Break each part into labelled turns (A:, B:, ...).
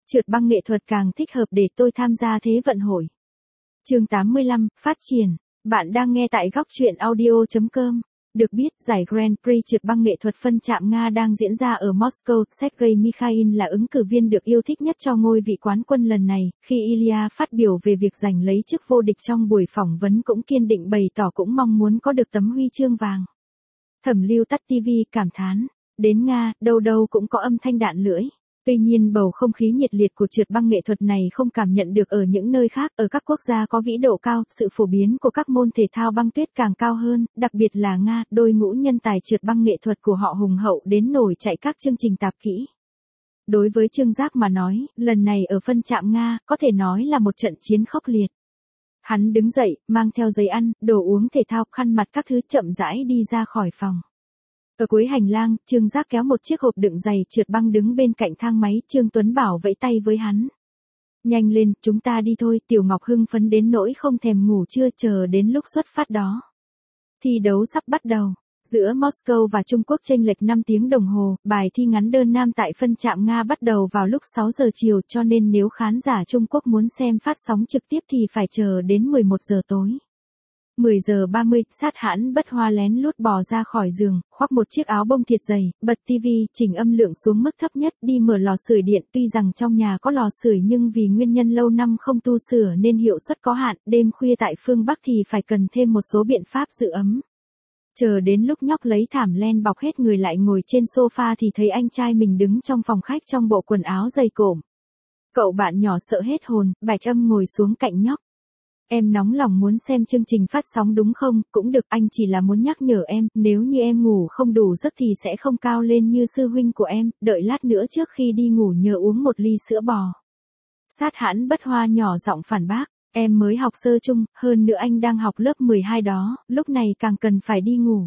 A: Trượt băng nghệ thuật càng thích hợp để tôi tham gia Thế vận hội. Chương 85, phát triển. Bạn đang nghe tại góc truyện audio.com. Được biết, giải Grand Prix trượt băng nghệ thuật phân chạm Nga đang diễn ra ở Moscow. Sergei Mikhail là ứng cử viên được yêu thích nhất cho ngôi vị quán quân lần này. Khi Ilya phát biểu về việc giành lấy chức vô địch trong buổi phỏng vấn cũng kiên định bày tỏ cũng mong muốn có được tấm huy chương vàng. Thẩm Lưu tắt TV cảm thán. Đến Nga, đâu đâu cũng có âm thanh đạn lưỡi. Tuy nhiên bầu không khí nhiệt liệt của trượt băng nghệ thuật này không cảm nhận được ở những nơi khác. Ở các quốc gia có vĩ độ cao, sự phổ biến của các môn thể thao băng tuyết càng cao hơn, đặc biệt là Nga, đội ngũ nhân tài trượt băng nghệ thuật của họ hùng hậu đến nổi chạy các chương trình tạp kỹ. Đối với Trương Giác mà nói, lần này ở phân chạm Nga, có thể nói là một trận chiến khốc liệt. Hắn đứng dậy, mang theo giấy ăn, đồ uống thể thao, khăn mặt các thứ chậm rãi đi ra khỏi phòng. Ở cuối hành lang, Trương Giác kéo một chiếc hộp đựng giày trượt băng đứng bên cạnh thang máy, Trương Tuấn Bảo vẫy tay với hắn. Nhanh lên, chúng ta đi thôi, Tiểu Ngọc hưng phấn đến nỗi không thèm ngủ trưa chờ đến lúc xuất phát đó. Thi đấu sắp bắt đầu. Giữa Moscow và Trung Quốc chênh lệch 5 tiếng đồng hồ, bài thi ngắn đơn nam tại phân chạm Nga bắt đầu vào lúc 6 giờ chiều cho nên nếu khán giả Trung Quốc muốn xem phát sóng trực tiếp thì phải chờ đến 11 giờ tối. 10 giờ 30, Sát Hãn Bất Hoa lén lút bò ra khỏi giường, khoác một chiếc áo bông thiệt dày, bật tivi, chỉnh âm lượng xuống mức thấp nhất, đi mở lò sưởi điện. Tuy rằng trong nhà có lò sưởi nhưng vì nguyên nhân lâu năm không tu sửa nên hiệu suất có hạn, đêm khuya tại phương Bắc thì phải cần thêm một số biện pháp giữ ấm. Chờ đến lúc nhóc lấy thảm len bọc hết người lại ngồi trên sofa thì thấy anh trai mình đứng trong phòng khách trong bộ quần áo dày cộm. Cậu bạn nhỏ sợ hết hồn, Bạch Âm ngồi xuống cạnh nhóc. Em nóng lòng muốn xem chương trình phát sóng đúng không? Cũng được, anh chỉ là muốn nhắc nhở em, nếu như em ngủ không đủ giấc thì sẽ không cao lên như sư huynh của em, đợi lát nữa trước khi đi ngủ nhớ uống một ly sữa bò. Sát Hãn Bất Hoa nhỏ giọng phản bác, em mới học sơ chung, hơn nữa anh đang học lớp 12 đó, lúc này càng cần phải đi ngủ.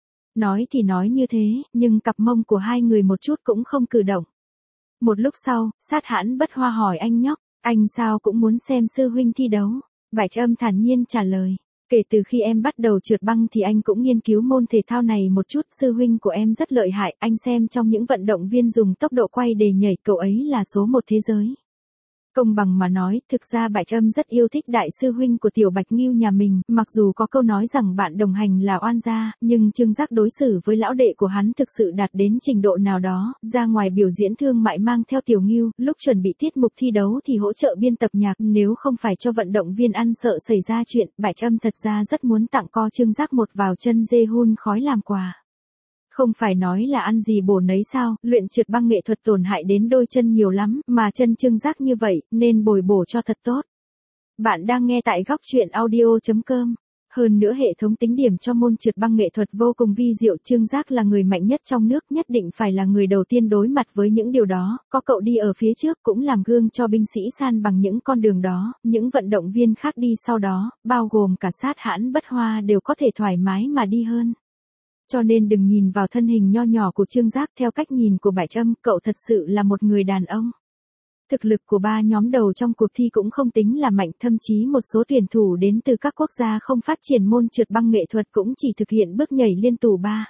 A: Nói thì nói như thế, nhưng cặp mông của hai người một chút cũng không cử động. Một lúc sau, Sát Hãn Bất Hoa hỏi anh nhóc, anh sao cũng muốn xem sư huynh thi đấu? Bạch Âm thản nhiên trả lời, kể từ khi em bắt đầu trượt băng thì anh cũng nghiên cứu môn thể thao này một chút, sư huynh của em rất lợi hại, anh xem trong những vận động viên dùng tốc độ quay để nhảy, cậu ấy là số 1 thế giới. Công bằng mà nói, thực ra Bạch Âm rất yêu thích đại sư huynh của Tiểu Bạch Ngưu nhà mình, mặc dù có câu nói rằng bạn đồng hành là oan gia, nhưng Trương Giác đối xử với lão đệ của hắn thực sự đạt đến trình độ nào đó, ra ngoài biểu diễn thương mại mang theo Tiểu Ngưu, lúc chuẩn bị tiết mục thi đấu thì hỗ trợ biên tập nhạc, nếu không phải cho vận động viên ăn sợ xảy ra chuyện, Bạch Âm thật ra rất muốn tặng co Trương Giác một vào chân dê hun khói làm quà. Không phải nói là ăn gì bổ nấy sao, luyện trượt băng nghệ thuật tổn hại đến đôi chân nhiều lắm, mà chân Trương Giác như vậy, nên bồi bổ cho thật tốt. Bạn đang nghe tại góc truyện audio.com. Hơn nữa hệ thống tính điểm cho môn trượt băng nghệ thuật vô cùng vi diệu, Trương Giác là người mạnh nhất trong nước, nhất định phải là người đầu tiên đối mặt với những điều đó, có cậu đi ở phía trước cũng làm gương cho binh sĩ san bằng những con đường đó, những vận động viên khác đi sau đó, bao gồm cả Sát Hãn Bất Hoa đều có thể thoải mái mà đi hơn. Cho nên đừng nhìn vào thân hình nho nhỏ của Trương Giác, theo cách nhìn của Bạch Âm, cậu thật sự là một người đàn ông. Thực lực của 3 nhóm đầu trong cuộc thi cũng không tính là mạnh, thậm chí một số tuyển thủ đến từ các quốc gia không phát triển môn trượt băng nghệ thuật cũng chỉ thực hiện bước nhảy liên tục 3,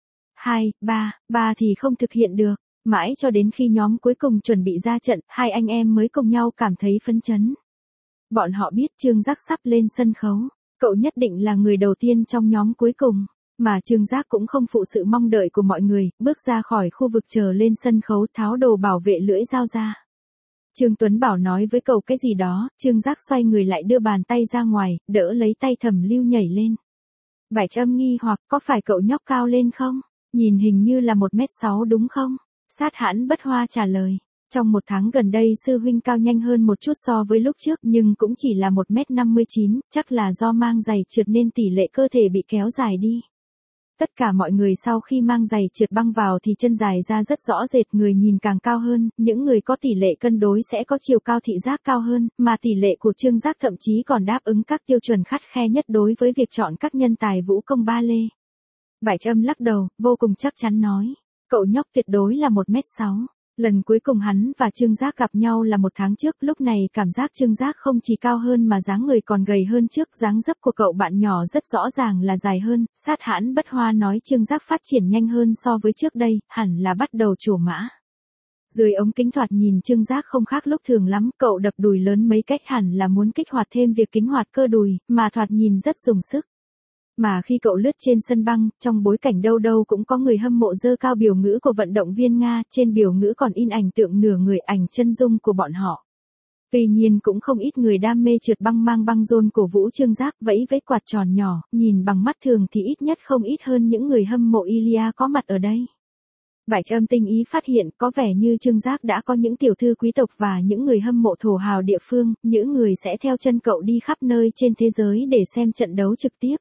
A: 2, 3 thì không thực hiện được. Mãi cho đến khi nhóm cuối cùng chuẩn bị ra trận, hai anh em mới cùng nhau cảm thấy phấn chấn. Bọn họ biết Trương Giác sắp lên sân khấu, cậu nhất định là người đầu tiên trong nhóm cuối cùng. Mà Trương Giác cũng không phụ sự mong đợi của mọi người, bước ra khỏi khu vực chờ lên sân khấu, tháo đồ bảo vệ lưỡi dao ra. Trương Tuấn Bảo nói với cậu cái gì đó, Trương Giác xoay người lại đưa bàn tay ra ngoài, đỡ lấy tay Thẩm Lưu nhảy lên. Bạch Âm nghi hoặc, có phải cậu nhóc cao lên không? Nhìn hình như là 1m6 đúng không? Sát Hãn Bất Hoa trả lời. Trong 1 tháng gần đây sư huynh cao nhanh hơn một chút so với lúc trước nhưng cũng chỉ là 1m59, chắc là do mang giày trượt nên tỷ lệ cơ thể bị kéo dài đi. Tất cả mọi người sau khi mang giày trượt băng vào thì chân dài ra rất rõ rệt, người nhìn càng cao hơn, những người có tỷ lệ cân đối sẽ có chiều cao thị giác cao hơn, mà tỷ lệ của Trương Giác thậm chí còn đáp ứng các tiêu chuẩn khắt khe nhất đối với việc chọn các nhân tài vũ công ba lê. Bạch Âm lắc đầu, vô cùng chắc chắn nói, cậu nhóc tuyệt đối là 1m6. Lần cuối cùng hắn và Trương Giác gặp nhau là 1 tháng trước, lúc này cảm giác Trương Giác không chỉ cao hơn mà dáng người còn gầy hơn trước, dáng dấp của cậu bạn nhỏ rất rõ ràng là dài hơn. Sát Hãn Bất Hoa nói Trương Giác phát triển nhanh hơn so với trước đây, hẳn là bắt đầu trổ mã. Dưới ống kính thoạt nhìn Trương Giác không khác lúc thường lắm, cậu đập đùi lớn mấy cách hẳn là muốn kích hoạt thêm việc kích hoạt cơ đùi, mà thoạt nhìn rất dùng sức. Mà khi cậu lướt trên sân băng, trong bối cảnh đâu đâu cũng có người hâm mộ dơ cao biểu ngữ của vận động viên Nga, trên biểu ngữ còn in ảnh tượng nửa người ảnh chân dung của bọn họ. Tuy nhiên cũng không ít người đam mê trượt băng mang băng rôn cổ vũ Trương Giác vẫy vẫy quạt tròn nhỏ, nhìn bằng mắt thường thì ít nhất không ít hơn những người hâm mộ Ilya có mặt ở đây. Bạch Âm tinh ý phát hiện có vẻ như Trương Giác đã có những tiểu thư quý tộc và những người hâm mộ thổ hào địa phương, những người sẽ theo chân cậu đi khắp nơi trên thế giới để xem trận đấu trực tiếp.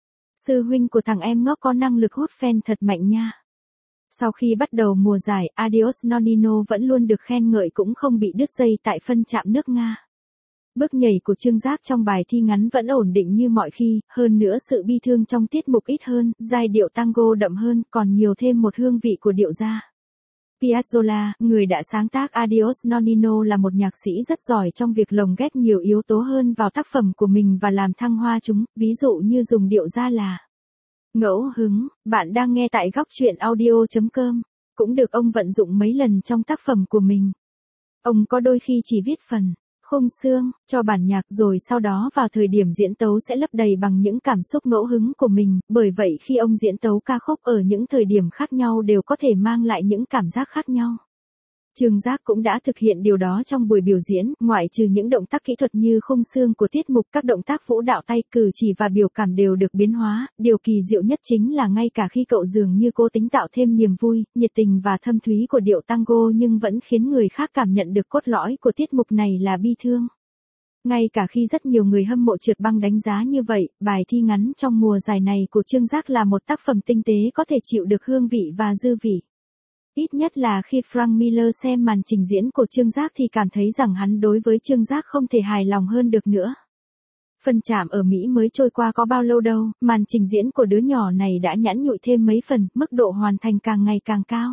A: Sư huynh của thằng em ngốc có năng lực hút fan thật mạnh nha. Sau khi bắt đầu mùa giải, Adios Nonino vẫn luôn được khen ngợi cũng không bị đứt dây tại phân trạm nước Nga. Bước nhảy của Trương Giác trong bài thi ngắn vẫn ổn định như mọi khi, hơn nữa sự bi thương trong tiết mục ít hơn, giai điệu tango đậm hơn, còn nhiều thêm một hương vị của điệu gia. Piazzolla, người đã sáng tác Adios Nonino là một nhạc sĩ rất giỏi trong việc lồng ghép nhiều yếu tố hơn vào tác phẩm của mình và làm thăng hoa chúng, ví dụ như dùng điệu gia là ngẫu hứng. Bạn đang nghe tại góc truyện audio.com, cũng được ông vận dụng mấy lần trong tác phẩm của mình. Ông có đôi khi chỉ viết phần khung xương cho bản nhạc rồi sau đó vào thời điểm diễn tấu sẽ lấp đầy bằng những cảm xúc ngẫu hứng của mình, bởi vậy khi ông diễn tấu ca khúc ở những thời điểm khác nhau đều có thể mang lại những cảm giác khác nhau. Trương Giác cũng đã thực hiện điều đó trong buổi biểu diễn, ngoại trừ những động tác kỹ thuật như khung xương của tiết mục, các động tác vũ đạo tay, cử chỉ và biểu cảm đều được biến hóa, điều kỳ diệu nhất chính là ngay cả khi cậu dường như cố tính tạo thêm niềm vui, nhiệt tình và thâm thúy của điệu tango nhưng vẫn khiến người khác cảm nhận được cốt lõi của tiết mục này là bi thương. Ngay cả khi rất nhiều người hâm mộ trượt băng đánh giá như vậy, bài thi ngắn trong mùa giải này của Trương Giác là một tác phẩm tinh tế có thể chịu được hương vị và dư vị. Ít nhất là khi Frank Miller xem màn trình diễn của Trương Giác thì cảm thấy rằng hắn đối với Trương Giác không thể hài lòng hơn được nữa. Phân trạm ở Mỹ mới trôi qua có bao lâu đâu, màn trình diễn của đứa nhỏ này đã nhẵn nhụi thêm mấy phần, mức độ hoàn thành càng ngày càng cao.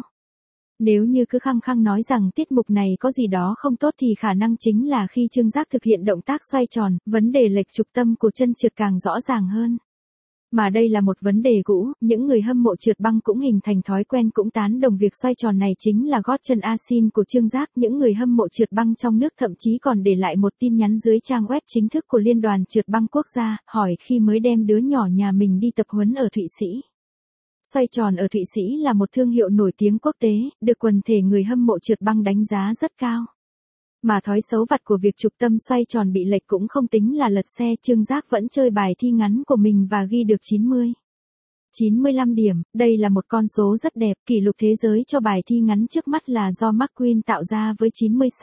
A: Nếu như cứ khăng khăng nói rằng tiết mục này có gì đó không tốt thì khả năng chính là khi Trương Giác thực hiện động tác xoay tròn, vấn đề lệch trục tâm của chân trượt càng rõ ràng hơn. Mà đây là một vấn đề cũ, những người hâm mộ trượt băng cũng hình thành thói quen cũng tán đồng việc xoay tròn này chính là gót chân asin của Trương Giác. Những người hâm mộ trượt băng trong nước thậm chí còn để lại một tin nhắn dưới trang web chính thức của Liên đoàn Trượt băng Quốc gia, hỏi khi mới đem đứa nhỏ nhà mình đi tập huấn ở Thụy Sĩ. Xoay tròn ở Thụy Sĩ là một thương hiệu nổi tiếng quốc tế, được quần thể người hâm mộ trượt băng đánh giá rất cao. Mà thói xấu vặt của việc trục tâm xoay tròn bị lệch cũng không tính là lật xe, Trương Giác vẫn chơi bài thi ngắn của mình và ghi được 95 điểm, đây là một con số rất đẹp, kỷ lục thế giới cho bài thi ngắn trước mắt là do McQueen tạo ra với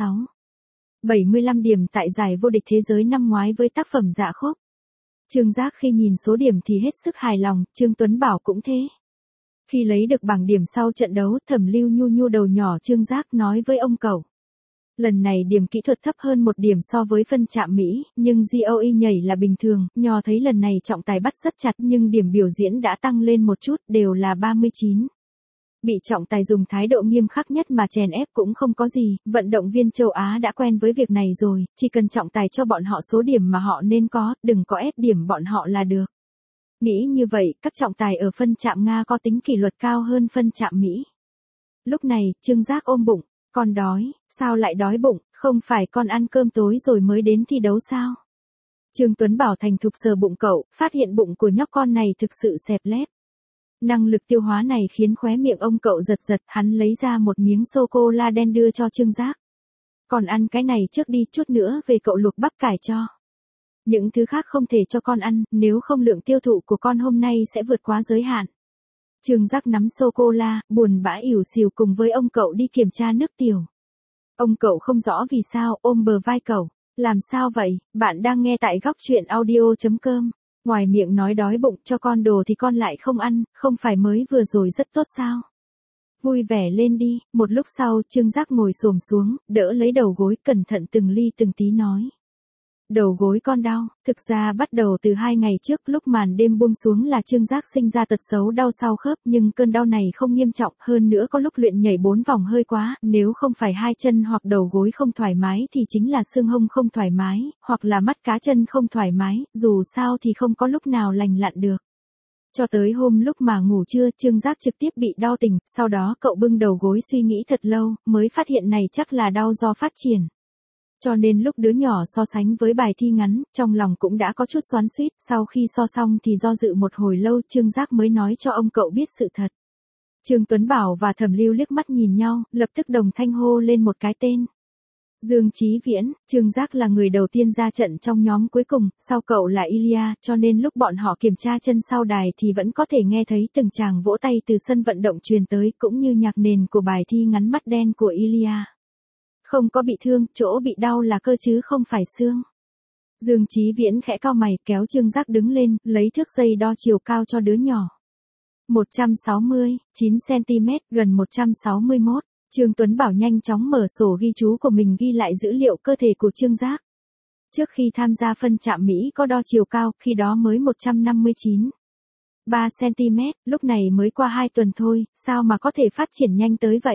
A: 75 điểm tại giải vô địch thế giới năm ngoái với tác phẩm Dạ Khúc. Trương Giác khi nhìn số điểm thì hết sức hài lòng, Trương Tuấn Bảo cũng thế. Khi lấy được bảng điểm sau trận đấu, Thẩm Lưu Nhu Nhu đầu nhỏ Trương Giác nói với ông cậu. Lần này điểm kỹ thuật thấp hơn một điểm so với phân trạm Mỹ, nhưng GOE nhảy là bình thường, Nho thấy lần này trọng tài bắt rất chặt nhưng điểm biểu diễn đã tăng lên một chút, đều là 39. Bị trọng tài dùng thái độ nghiêm khắc nhất mà chèn ép cũng không có gì, vận động viên châu Á đã quen với việc này rồi, chỉ cần trọng tài cho bọn họ số điểm mà họ nên có, đừng có ép điểm bọn họ là được. Nghĩ như vậy, các trọng tài ở phân trạm Nga có tính kỷ luật cao hơn phân trạm Mỹ. Lúc này, Trương Giác ôm bụng. Con đói, sao lại đói bụng, không phải con ăn cơm tối rồi mới đến thi đấu sao? Trương Tuấn Bảo thành thục sờ bụng cậu, phát hiện bụng của nhóc con này thực sự xẹp lép. Năng lực tiêu hóa này khiến khóe miệng ông cậu giật giật, hắn lấy ra một miếng sô-cô-la đen đưa cho Trương Giác. Còn ăn cái này trước đi, chút nữa về cậu luộc bắp cải cho. Những thứ khác không thể cho con ăn, nếu không lượng tiêu thụ của con hôm nay sẽ vượt quá giới hạn. Trương Giác nắm sô-cô-la, buồn bã ỉu xìu cùng với ông cậu đi kiểm tra nước tiểu. Ông cậu không rõ vì sao, ôm bờ vai cậu. Làm sao vậy, bạn đang nghe tại góc truyện audio.com. Ngoài miệng nói đói bụng cho con đồ thì con lại không ăn, không phải mới vừa rồi rất tốt sao? Vui vẻ lên đi, một lúc sau Trương Giác ngồi xổm xuống, đỡ lấy đầu gối cẩn thận từng ly từng tí nói. Đầu gối con đau, thực ra bắt đầu từ 2 ngày trước lúc màn đêm buông xuống là Trương Giác sinh ra tật xấu đau sau khớp nhưng cơn đau này không nghiêm trọng, hơn nữa có lúc luyện nhảy 4 vòng hơi quá, nếu không phải hai chân hoặc đầu gối không thoải mái thì chính là xương hông không thoải mái, hoặc là mắt cá chân không thoải mái, dù sao thì không có lúc nào lành lặn được. Cho tới hôm lúc mà ngủ trưa, Trương Giác trực tiếp bị đau tỉnh, sau đó cậu bưng đầu gối suy nghĩ thật lâu, mới phát hiện này chắc là đau do phát triển. Cho nên lúc đứa nhỏ so sánh với bài thi ngắn, trong lòng cũng đã có chút xoắn xuýt, sau khi so xong thì do dự một hồi lâu Trương Giác mới nói cho ông cậu biết sự thật. Trương Tuấn Bảo và Thẩm Lưu liếc mắt nhìn nhau, lập tức đồng thanh hô lên một cái tên. Dương Chí Viễn. Trương Giác là người đầu tiên ra trận trong nhóm cuối cùng, sau cậu là Ilya, cho nên lúc bọn họ kiểm tra chân sau đài thì vẫn có thể nghe thấy từng tràng vỗ tay từ sân vận động truyền tới, cũng như nhạc nền của bài thi ngắn Mắt đen của Ilya. Không có bị thương, chỗ bị đau là cơ chứ không phải xương. Dương Chí Viễn khẽ cau mày, kéo Trương Giác đứng lên, lấy thước dây đo chiều cao cho đứa nhỏ. 169 cm, gần 161. Trương Tuấn Bảo nhanh chóng mở sổ ghi chú của mình ghi lại dữ liệu cơ thể của Trương Giác. Trước khi tham gia phân trạm Mỹ có đo chiều cao, khi đó mới 159. 3 cm, lúc này mới qua 2 tuần thôi, sao mà có thể phát triển nhanh tới vậy?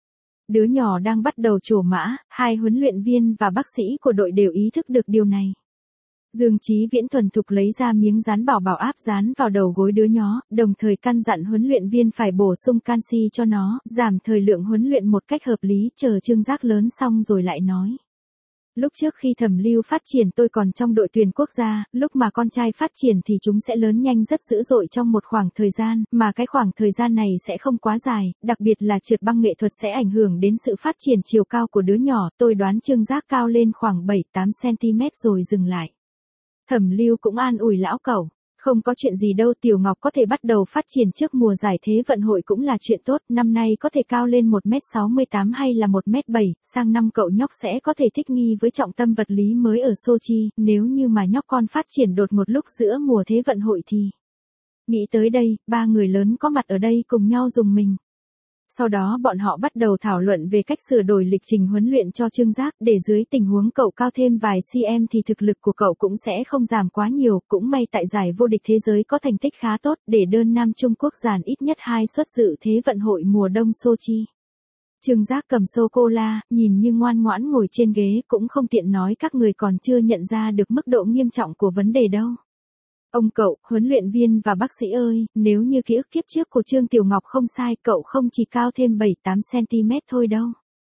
A: Đứa nhỏ đang bắt đầu trổ mã, hai huấn luyện viên và bác sĩ của đội đều ý thức được điều này. Dương Chí Viễn thuần thục lấy ra miếng dán bảo bảo áp dán vào đầu gối đứa nhỏ, đồng thời căn dặn huấn luyện viên phải bổ sung canxi cho nó, giảm thời lượng huấn luyện một cách hợp lý, chờ Trương Giác lớn xong rồi lại nói. Lúc trước khi Thẩm Lưu phát triển tôi còn trong đội tuyển quốc gia, lúc mà con trai phát triển thì chúng sẽ lớn nhanh rất dữ dội trong một khoảng thời gian, mà cái khoảng thời gian này sẽ không quá dài, đặc biệt là trượt băng nghệ thuật sẽ ảnh hưởng đến sự phát triển chiều cao của đứa nhỏ, tôi đoán Trương Giác cao lên khoảng 7-8 cm rồi dừng lại. Thẩm Lưu cũng an ủi lão cẩu, không có chuyện gì đâu, Tiểu Ngọc có thể bắt đầu phát triển trước mùa giải Thế vận hội cũng là chuyện tốt, năm nay có thể cao lên 1m68 hay là 1m7, sang năm cậu nhóc sẽ có thể thích nghi với trọng tâm vật lý mới ở Sochi, nếu như mà nhóc con phát triển đột ngột lúc giữa mùa Thế vận hội thì... Nghĩ tới đây, ba người lớn có mặt ở đây cùng nhau rùng mình. Sau đó bọn họ bắt đầu thảo luận về cách sửa đổi lịch trình huấn luyện cho Trương Giác, để dưới tình huống cậu cao thêm vài cm thì thực lực của cậu cũng sẽ không giảm quá nhiều, cũng may tại giải vô địch thế giới có thành tích khá tốt, để đơn nam Trung Quốc dàn ít nhất 2 suất dự Thế vận hội mùa đông Sochi. Trương Giác cầm sô-cô-la, nhìn như ngoan ngoãn ngồi trên ghế, cũng không tiện nói các người còn chưa nhận ra được mức độ nghiêm trọng của vấn đề đâu. Ông cậu, huấn luyện viên và bác sĩ ơi, nếu như ký ức kiếp trước của Trương Tiểu Ngọc không sai, cậu không chỉ cao thêm 7-8 cm thôi đâu.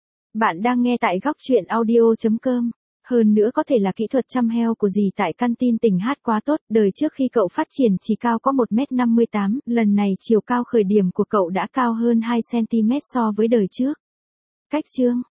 A: Bạn đang nghe tại góc truyện audio.com. Hơn nữa có thể là kỹ thuật chăm heo của dì tại căn tin tỉnh hát quá tốt, đời trước khi cậu phát triển chỉ cao có 1m58, lần này chiều cao khởi điểm của cậu đã cao hơn 2 cm so với đời trước. Cách chương